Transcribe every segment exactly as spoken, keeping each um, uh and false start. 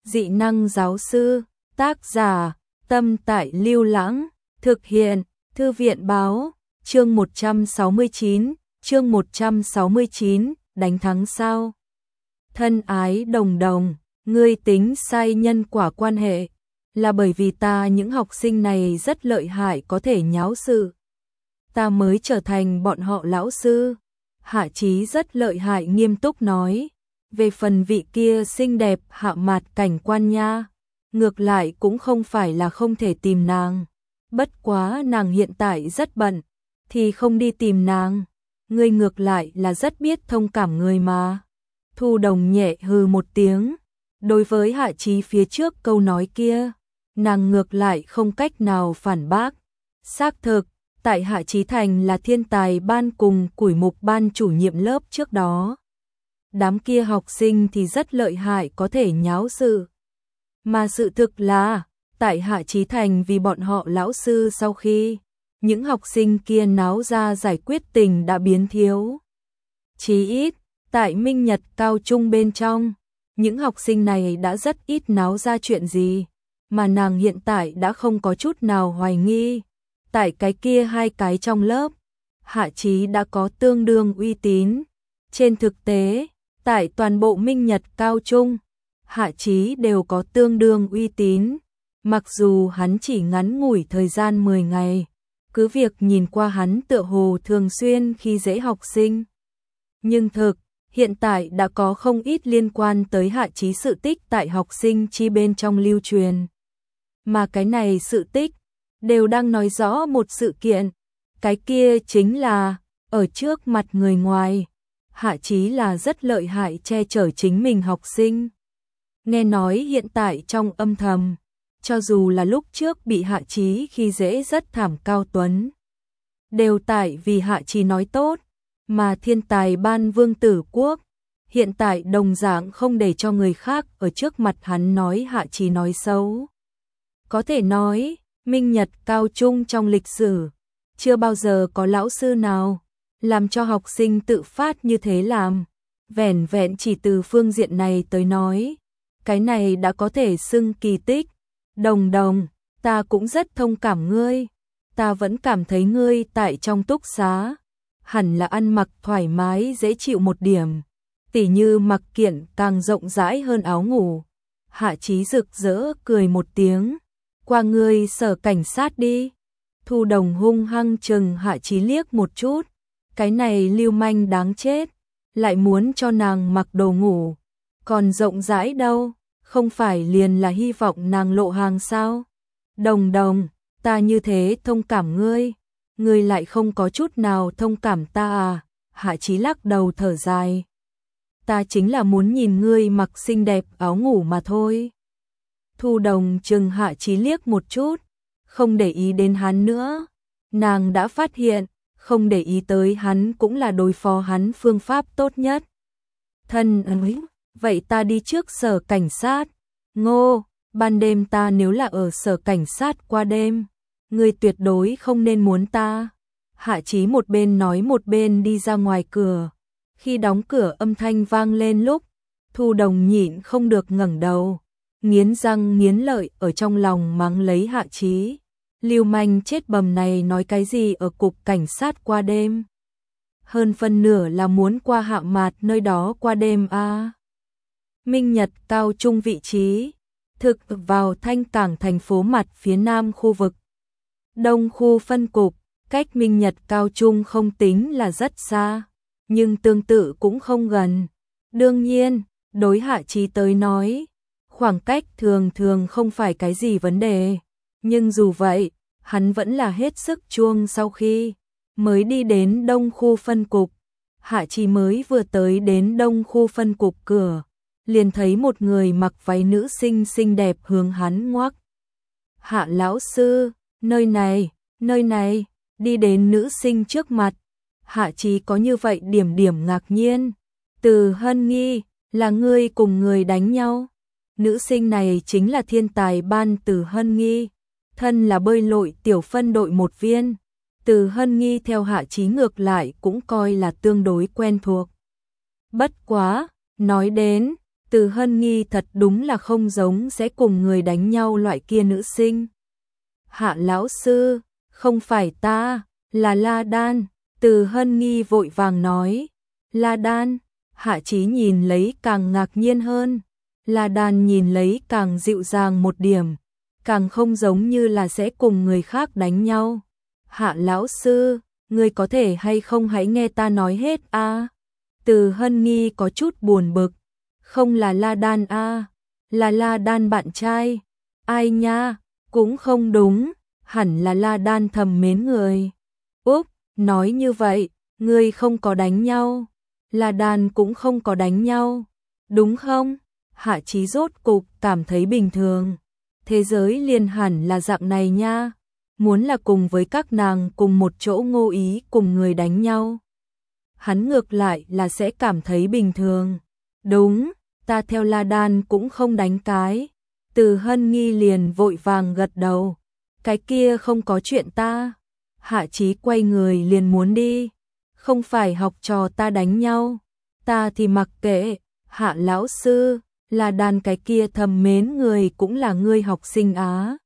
Dị năng giáo sư, tác giả, Tâm Tại Lưu Lãng, thực hiện, Thư viện báo, chương một trăm sáu mươi chín, chương một trăm sáu mươi chín, đánh thắng sao? Thân ái Đồng Đồng, ngươi tính sai nhân quả quan hệ, là bởi vì ta những học sinh này rất lợi hại có thể nháo sự. Ta mới trở thành bọn họ lão sư. Hạ Chí rất lợi hại nghiêm túc nói. Về phần vị kia xinh đẹp Hạ Mạt cảnh quan nha, ngược lại cũng không phải là không thể tìm nàng. Bất quá nàng hiện tại rất bận, thì không đi tìm nàng. Ngươi ngược lại là rất biết thông cảm người mà. Thu Đồng nhẹ hừ một tiếng. Đối với Hạ Chí phía trước câu nói kia, nàng ngược lại không cách nào phản bác. Xác thực, tại Hạ Chí Thành là thiên tài ban cùng củi mục ban chủ nhiệm lớp trước đó. Đám kia học sinh thì rất lợi hại có thể nháo sự. Mà sự thực là, tại Hạ Chí Thành vì bọn họ lão sư sau khi những học sinh kia náo ra giải quyết tình đã biến thiếu. Chí ít, tại Minh Nhật cao trung bên trong, những học sinh này đã rất ít náo ra chuyện gì, mà nàng hiện tại đã không có chút nào hoài nghi. Tại cái kia hai cái trong lớp, Hạ Chí đã có tương đương uy tín. Trên thực tế, tại toàn bộ Minh Nhật cao trung, Hạ Chí đều có tương đương uy tín. Mặc dù hắn chỉ ngắn ngủi thời gian mười ngày, cứ việc nhìn qua hắn tựa hồ thường xuyên khi dễ học sinh. Nhưng thực, hiện tại đã có không ít liên quan tới Hạ Chí sự tích tại học sinh chi bên trong lưu truyền. Mà cái này sự tích, đều đang nói rõ một sự kiện. Cái kia chính là, ở trước mặt người ngoài, Hạ Chí là rất lợi hại che chở chính mình học sinh. Nghe nói hiện tại trong âm thầm, cho dù là lúc trước bị Hạ Chí khi dễ rất thảm Cao Tuấn, đều tại vì Hạ Chí nói tốt, mà thiên tài ban Vương Tử Quốc, hiện tại đồng dạng không để cho người khác ở trước mặt hắn nói Hạ Chí nói xấu. Có thể nói, Minh Nhật cao trung trong lịch sử, chưa bao giờ có lão sư nào làm cho học sinh tự phát như thế làm. Vẻn vẹn chỉ từ phương diện này tới nói, cái này đã có thể xưng kỳ tích. Đồng Đồng, ta cũng rất thông cảm ngươi, ta vẫn cảm thấy ngươi tại trong túc xá, hẳn là ăn mặc thoải mái dễ chịu một điểm, tỉ như mặc kiện càng rộng rãi hơn áo ngủ. Hạ Chí rực rỡ cười một tiếng, qua ngươi sở cảnh sát đi. Thu Đồng hung hăng chừng Hạ Chí liếc một chút, cái này lưu manh đáng chết, lại muốn cho nàng mặc đồ ngủ, còn rộng rãi đâu, không phải liền là hy vọng nàng lộ hàng sao? Đồng Đồng, ta như thế thông cảm ngươi, ngươi lại không có chút nào thông cảm ta à? Hạ Chí lắc đầu thở dài. Ta chính là muốn nhìn ngươi mặc xinh đẹp áo ngủ mà thôi. Thu Đồng chừng Hạ Chí liếc một chút, không để ý đến hắn nữa. Nàng đã phát hiện, không để ý tới hắn cũng là đối phó hắn phương pháp tốt nhất. Thân ơi, vậy ta đi trước sở cảnh sát. Ngô, ban đêm ta nếu là ở sở cảnh sát qua đêm, ngươi tuyệt đối không nên muốn ta. Hạ Chí một bên nói một bên đi ra ngoài cửa. Khi đóng cửa âm thanh vang lên lúc, Thu Đồng nhịn không được ngẩng đầu, nghiến răng nghiến lợi ở trong lòng mắng lấy Hạ Chí. Lưu manh chết bầm này nói cái gì ở cục cảnh sát qua đêm? Hơn phân nửa là muốn qua Hạ Mạt nơi đó qua đêm a. À. Minh Nhật cao trung vị trí, thực vào Thanh Cảng thành phố mặt phía nam khu vực. Đông khu phân cục, cách Minh Nhật cao trung không tính là rất xa, nhưng tương tự cũng không gần. Đương nhiên, đối Hạ Chí tới nói, khoảng cách thường thường không phải cái gì vấn đề. Nhưng dù vậy, hắn vẫn là hết sức chuông sau khi mới đi đến đông khu phân cục. Hạ Chí mới vừa tới đến đông khu phân cục cửa, liền thấy một người mặc váy nữ sinh xinh đẹp hướng hắn ngoắc. Hạ lão sư, nơi này, nơi này, đi đến nữ sinh trước mặt. Hạ Chí có như vậy điểm điểm ngạc nhiên. Từ Hân Nghi, là ngươi cùng người đánh nhau. Nữ sinh này chính là thiên tài ban Từ Hân Nghi, thân là bơi lội tiểu phân đội một viên. Từ Hân Nghi theo Hạ Chí ngược lại cũng coi là tương đối quen thuộc. Bất quá, nói đến, Từ Hân Nghi thật đúng là không giống sẽ cùng người đánh nhau loại kia nữ sinh. Hạ lão sư, không phải ta, là La Đan. Từ Hân Nghi vội vàng nói. La Đan, Hạ Chí nhìn lấy càng ngạc nhiên hơn. La Đan nhìn lấy càng dịu dàng một điểm, càng không giống như là sẽ cùng người khác đánh nhau. Hạ lão sư, ngươi có thể hay không hãy nghe ta nói hết a? À? Từ Hân Nghi có chút buồn bực. Không là La Đan a, à? Là La Đan bạn trai. Ai nha, cũng không đúng, hẳn là La Đan thầm mến người. Úp, nói như vậy, ngươi không có đánh nhau. La Đan cũng không có đánh nhau, đúng không? Hạ Chí rốt cục cảm thấy bình thường. Thế giới liền hẳn là dạng này nha. Muốn là cùng với các nàng cùng một chỗ ngô ý cùng người đánh nhau. Hắn ngược lại là sẽ cảm thấy bình thường. Đúng, ta theo La Đan cũng không đánh cái. Từ Hân Nghi liền vội vàng gật đầu. Cái kia không có chuyện ta. Hạ Chí quay người liền muốn đi. Không phải học trò ta đánh nhau. Ta thì mặc kệ. Hạ lão sư, La Đan cái kia thầm mến người cũng là ngươi học sinh á.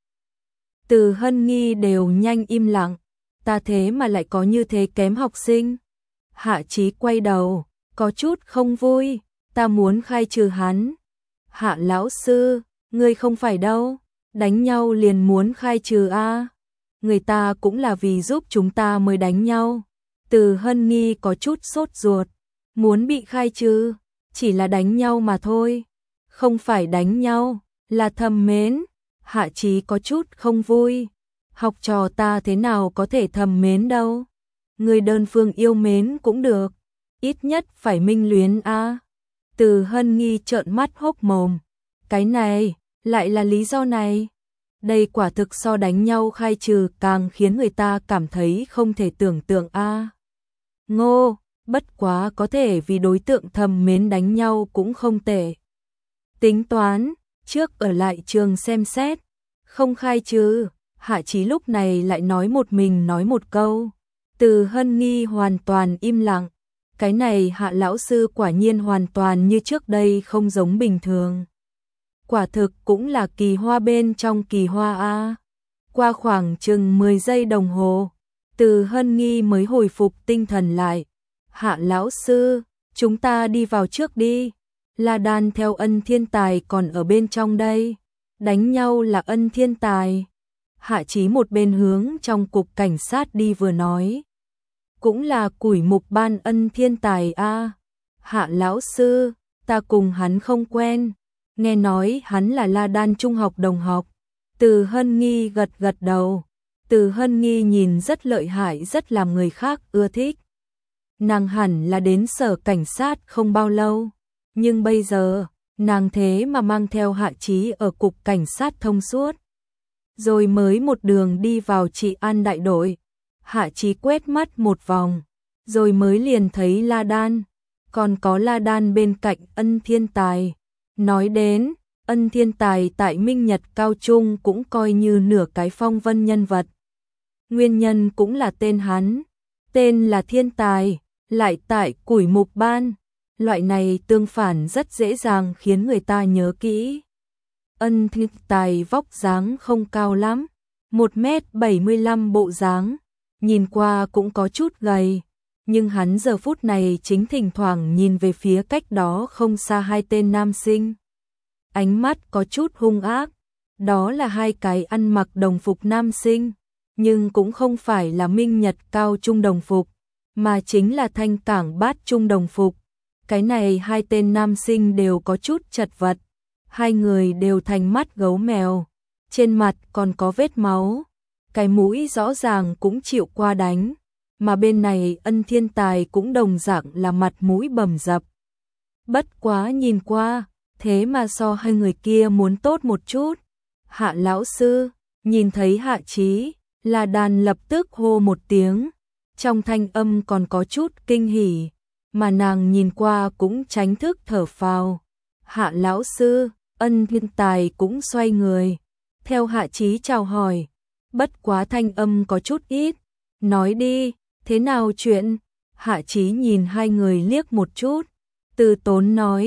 Từ Hân Nghi đều nhanh im lặng. Ta thế mà lại có như thế kém học sinh. Hạ Chí quay đầu, có chút không vui. Ta muốn khai trừ hắn. Hạ lão sư, ngươi không phải đâu. Đánh nhau liền muốn khai trừ a? Người ta cũng là vì giúp chúng ta mới đánh nhau. Từ Hân Nghi có chút sốt ruột. Muốn bị khai trừ, chỉ là đánh nhau mà thôi. Không phải đánh nhau, là thầm mến. Hạ Chí có chút không vui. Học trò ta thế nào có thể thầm mến đâu. Người đơn phương yêu mến cũng được. Ít nhất phải minh luyến a. Từ Hân Nghi trợn mắt hốc mồm. Cái này, lại là lý do này. Đây quả thực so đánh nhau khai trừ càng khiến người ta cảm thấy không thể tưởng tượng a. Ngô, bất quá có thể vì đối tượng thầm mến đánh nhau cũng không tệ. Tính toán, trước ở lại trường xem xét, không khai trừ. Hạ Chí lúc này lại nói một mình nói một câu. Từ Hân Nghi hoàn toàn im lặng. Cái này Hạ lão sư quả nhiên hoàn toàn như trước đây không giống bình thường. Quả thực cũng là kỳ hoa bên trong kỳ hoa a. Qua khoảng chừng mười giây đồng hồ, Từ Hân Nghi mới hồi phục tinh thần lại. Hạ lão sư, chúng ta đi vào trước đi. La Đan theo Ân Thiên Tài còn ở bên trong đây. Đánh nhau là Ân Thiên Tài. Hạ Chí một bên hướng trong cục cảnh sát đi vừa nói. Cũng là củi mục ban Ân Thiên Tài a. Hạ lão sư, ta cùng hắn không quen. Nghe nói hắn là La Đan trung học đồng học. Từ Hân Nghi gật gật đầu. Từ Hân Nghi nhìn rất lợi hại, rất làm người khác ưa thích. Nàng hẳn là đến sở cảnh sát không bao lâu. Nhưng bây giờ, nàng thế mà mang theo Hạ Chí ở cục cảnh sát thông suốt. Rồi mới một đường đi vào trị an đại đội. Hạ Chí quét mắt một vòng, rồi mới liền thấy La Đan. Còn có La Đan bên cạnh Ân Thiên Tài. Nói đến, Ân Thiên Tài tại Minh Nhật Cao Trung cũng coi như nửa cái phong vân nhân vật. Nguyên nhân cũng là tên hắn. Tên là Thiên Tài, lại tại củi mục ban. Loại này tương phản rất dễ dàng khiến người ta nhớ kỹ. Ân Thiên Tài vóc dáng không cao lắm, một mét bảy mươi lăm bộ dáng, nhìn qua cũng có chút gầy, nhưng hắn giờ phút này chính thỉnh thoảng nhìn về phía cách đó không xa hai tên nam sinh. Ánh mắt có chút hung ác, đó là hai cái ăn mặc đồng phục nam sinh, nhưng cũng không phải là Minh Nhật Cao Trung đồng phục, mà chính là Thanh Cảng Bát Trung đồng phục. Cái này hai tên nam sinh đều có chút chật vật, hai người đều thành mắt gấu mèo, trên mặt còn có vết máu, cái mũi rõ ràng cũng chịu qua đánh, mà bên này Ân Thiên Tài cũng đồng dạng là mặt mũi bầm dập. Bất quá nhìn qua, thế mà so hai người kia muốn tốt một chút. Hạ lão sư, nhìn thấy Hạ Chí, La Đan lập tức hô một tiếng, trong thanh âm còn có chút kinh hỉ, mà nàng nhìn qua cũng tránh thức thở phào. Hạ lão sư, Ân Thiên Tài cũng xoay người, theo Hạ Chí chào hỏi, bất quá thanh âm có chút ít, nói đi, thế nào chuyện? Hạ Chí nhìn hai người liếc một chút, từ tốn nói,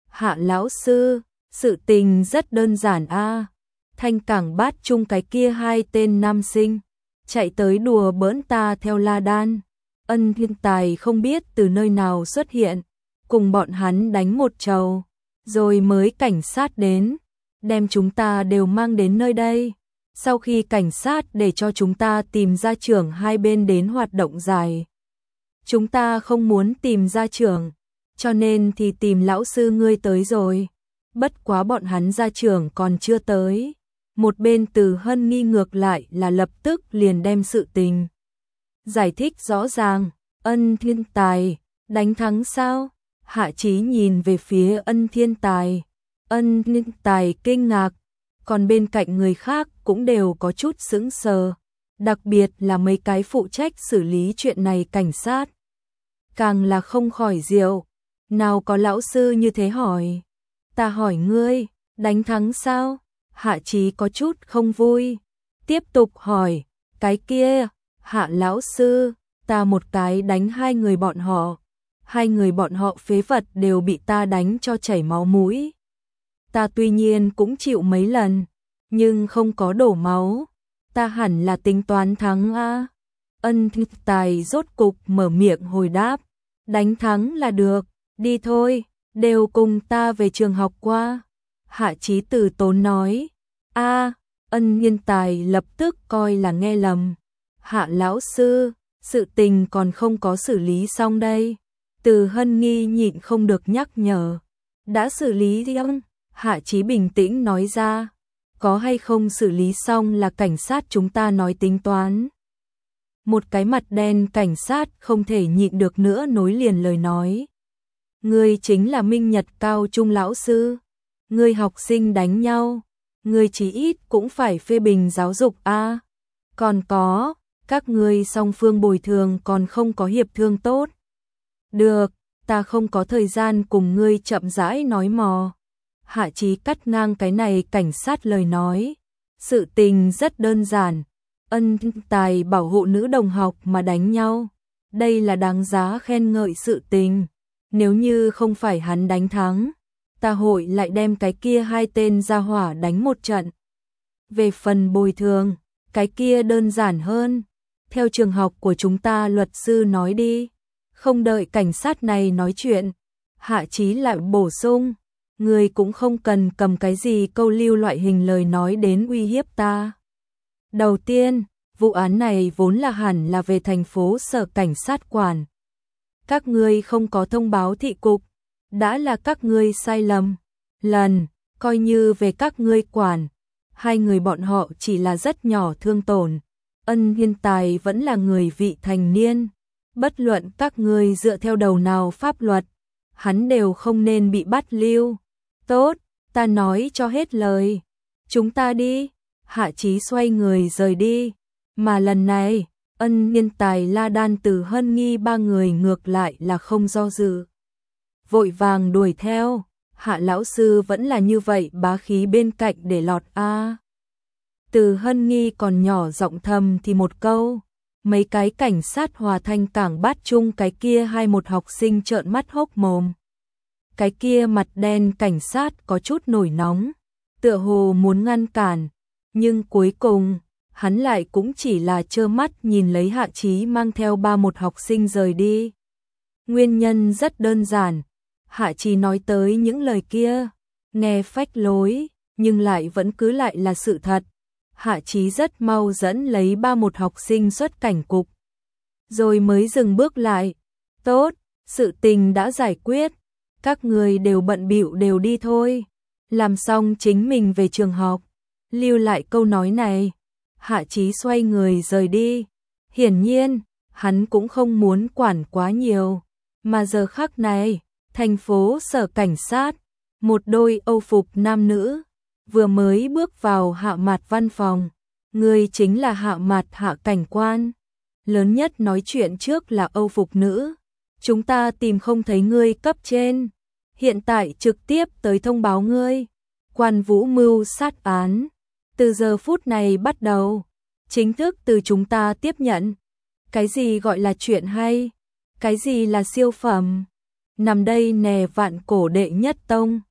Hạ lão sư, sự tình rất đơn giản a. Thanh Cảng Bát Trung cái kia hai tên nam sinh chạy tới đùa bỡn ta theo la đan. Ân Thiên Tài không biết từ nơi nào xuất hiện, cùng bọn hắn đánh một trầu, rồi mới cảnh sát đến, đem chúng ta đều mang đến nơi đây. Sau khi cảnh sát để cho chúng ta tìm gia trưởng hai bên đến hoạt động giải, chúng ta không muốn tìm gia trưởng, cho nên thì tìm lão sư ngươi tới rồi. Bất quá bọn hắn gia trưởng còn chưa tới. Một bên Từ Hân nghi ngược lại là lập tức liền đem sự tình giải thích rõ ràng. Ân Thiên Tài, đánh thắng sao? Hạ Chí nhìn về phía Ân Thiên Tài. Ân Thiên Tài kinh ngạc, còn bên cạnh người khác cũng đều có chút sững sờ, đặc biệt là mấy cái phụ trách xử lý chuyện này cảnh sát. Càng là không khỏi diệu, nào có lão sư như thế hỏi. Ta hỏi ngươi, đánh thắng sao? Hạ Chí có chút không vui, tiếp tục hỏi, cái kia, Hạ lão sư, ta một cái đánh hai người bọn họ, hai người bọn họ phế vật đều bị ta đánh cho chảy máu mũi. Ta tuy nhiên cũng chịu mấy lần, nhưng không có đổ máu, ta hẳn là tính toán thắng a. Ân Thiên Tài rốt cục mở miệng hồi đáp, đánh thắng là được, đi thôi, đều cùng ta về trường học qua. Hạ Chí từ tốn nói. A, Ân Thiên Tài lập tức coi là nghe lầm. Hạ lão sư, sự tình còn không có xử lý xong đây. Từ Hân nghi nhịn không được nhắc nhở. Đã xử lý không? Hạ Chí bình tĩnh nói ra. Có hay không xử lý xong là cảnh sát chúng ta nói tính toán. Một cái mặt đen cảnh sát không thể nhịn được nữa nối liền lời nói. Ngươi chính là Minh Nhật cao trung lão sư. Ngươi học sinh đánh nhau, ngươi chí ít cũng phải phê bình giáo dục a. Còn có, các ngươi song phương bồi thường còn không có hiệp thương tốt. Được, ta không có thời gian cùng ngươi chậm rãi nói mò. Hạ Chí cắt ngang cái này cảnh sát lời nói. Sự tình rất đơn giản. Ân Thiên Tài bảo hộ nữ đồng học mà đánh nhau. Đây là đáng giá khen ngợi sự tình. Nếu như không phải hắn đánh thắng, ta hội lại đem cái kia hai tên gia hỏa đánh một trận. Về phần bồi thường, cái kia đơn giản hơn. Theo trường học của chúng ta luật sư nói đi. Không đợi cảnh sát này nói chuyện, Hạ Chí lại bổ sung, người cũng không cần cầm cái gì câu lưu loại hình lời nói đến uy hiếp ta. Đầu tiên, vụ án này vốn là hẳn là về thành phố sở cảnh sát quản. Các ngươi không có thông báo thị cục, đã là các ngươi sai lầm. Lần, coi như về các ngươi quản, hai người bọn họ chỉ là rất nhỏ thương tổn. Ân Thiên Tài vẫn là người vị thành niên. Bất luận các ngươi dựa theo đầu nào pháp luật, hắn đều không nên bị bắt lưu. Tốt, ta nói cho hết lời. Chúng ta đi. Hạ Chí xoay người rời đi. Mà lần này, Ân Thiên Tài, La Đan, Từ Hân nghi ba người ngược lại là không do dự. Vội vàng đuổi theo. Hạ lão sư vẫn là như vậy bá khí bên cạnh để lọt a. Từ Hân nghi còn nhỏ giọng thầm thì một câu. Mấy cái cảnh sát Hòa Thanh Cảng Bát Trung cái kia hai một học sinh trợn mắt hốc mồm. Cái kia mặt đen cảnh sát có chút nổi nóng, tựa hồ muốn ngăn cản, nhưng cuối cùng, hắn lại cũng chỉ là trơ mắt nhìn lấy Hạ Chí mang theo ba một học sinh rời đi. Nguyên nhân rất đơn giản, Hạ Chí nói tới những lời kia, nghe phách lối, nhưng lại vẫn cứ lại là sự thật. Hạ Chí rất mau dẫn lấy ba một học sinh xuất cảnh cục, rồi mới dừng bước lại. Tốt, sự tình đã giải quyết, các người đều bận bịu đều đi thôi. Làm xong chính mình về trường học, lưu lại câu nói này. Hạ Chí xoay người rời đi. Hiển nhiên, hắn cũng không muốn quản quá nhiều. Mà giờ khắc này, thành phố sở cảnh sát, một đôi âu phục nam nữ, vừa mới bước vào Hạ Mạt văn phòng. Người chính là Hạ Mạt Hạ cảnh quan. Lớn nhất nói chuyện trước là âu phục nữ. Chúng ta tìm không thấy ngươi cấp trên. Hiện tại trực tiếp tới thông báo ngươi. Quan Vũ mưu sát án. Từ giờ phút này bắt đầu, chính thức từ chúng ta tiếp nhận. Cái gì gọi là chuyện hay? Cái gì là siêu phẩm? nằm đây nè vạn cổ đệ nhất tông.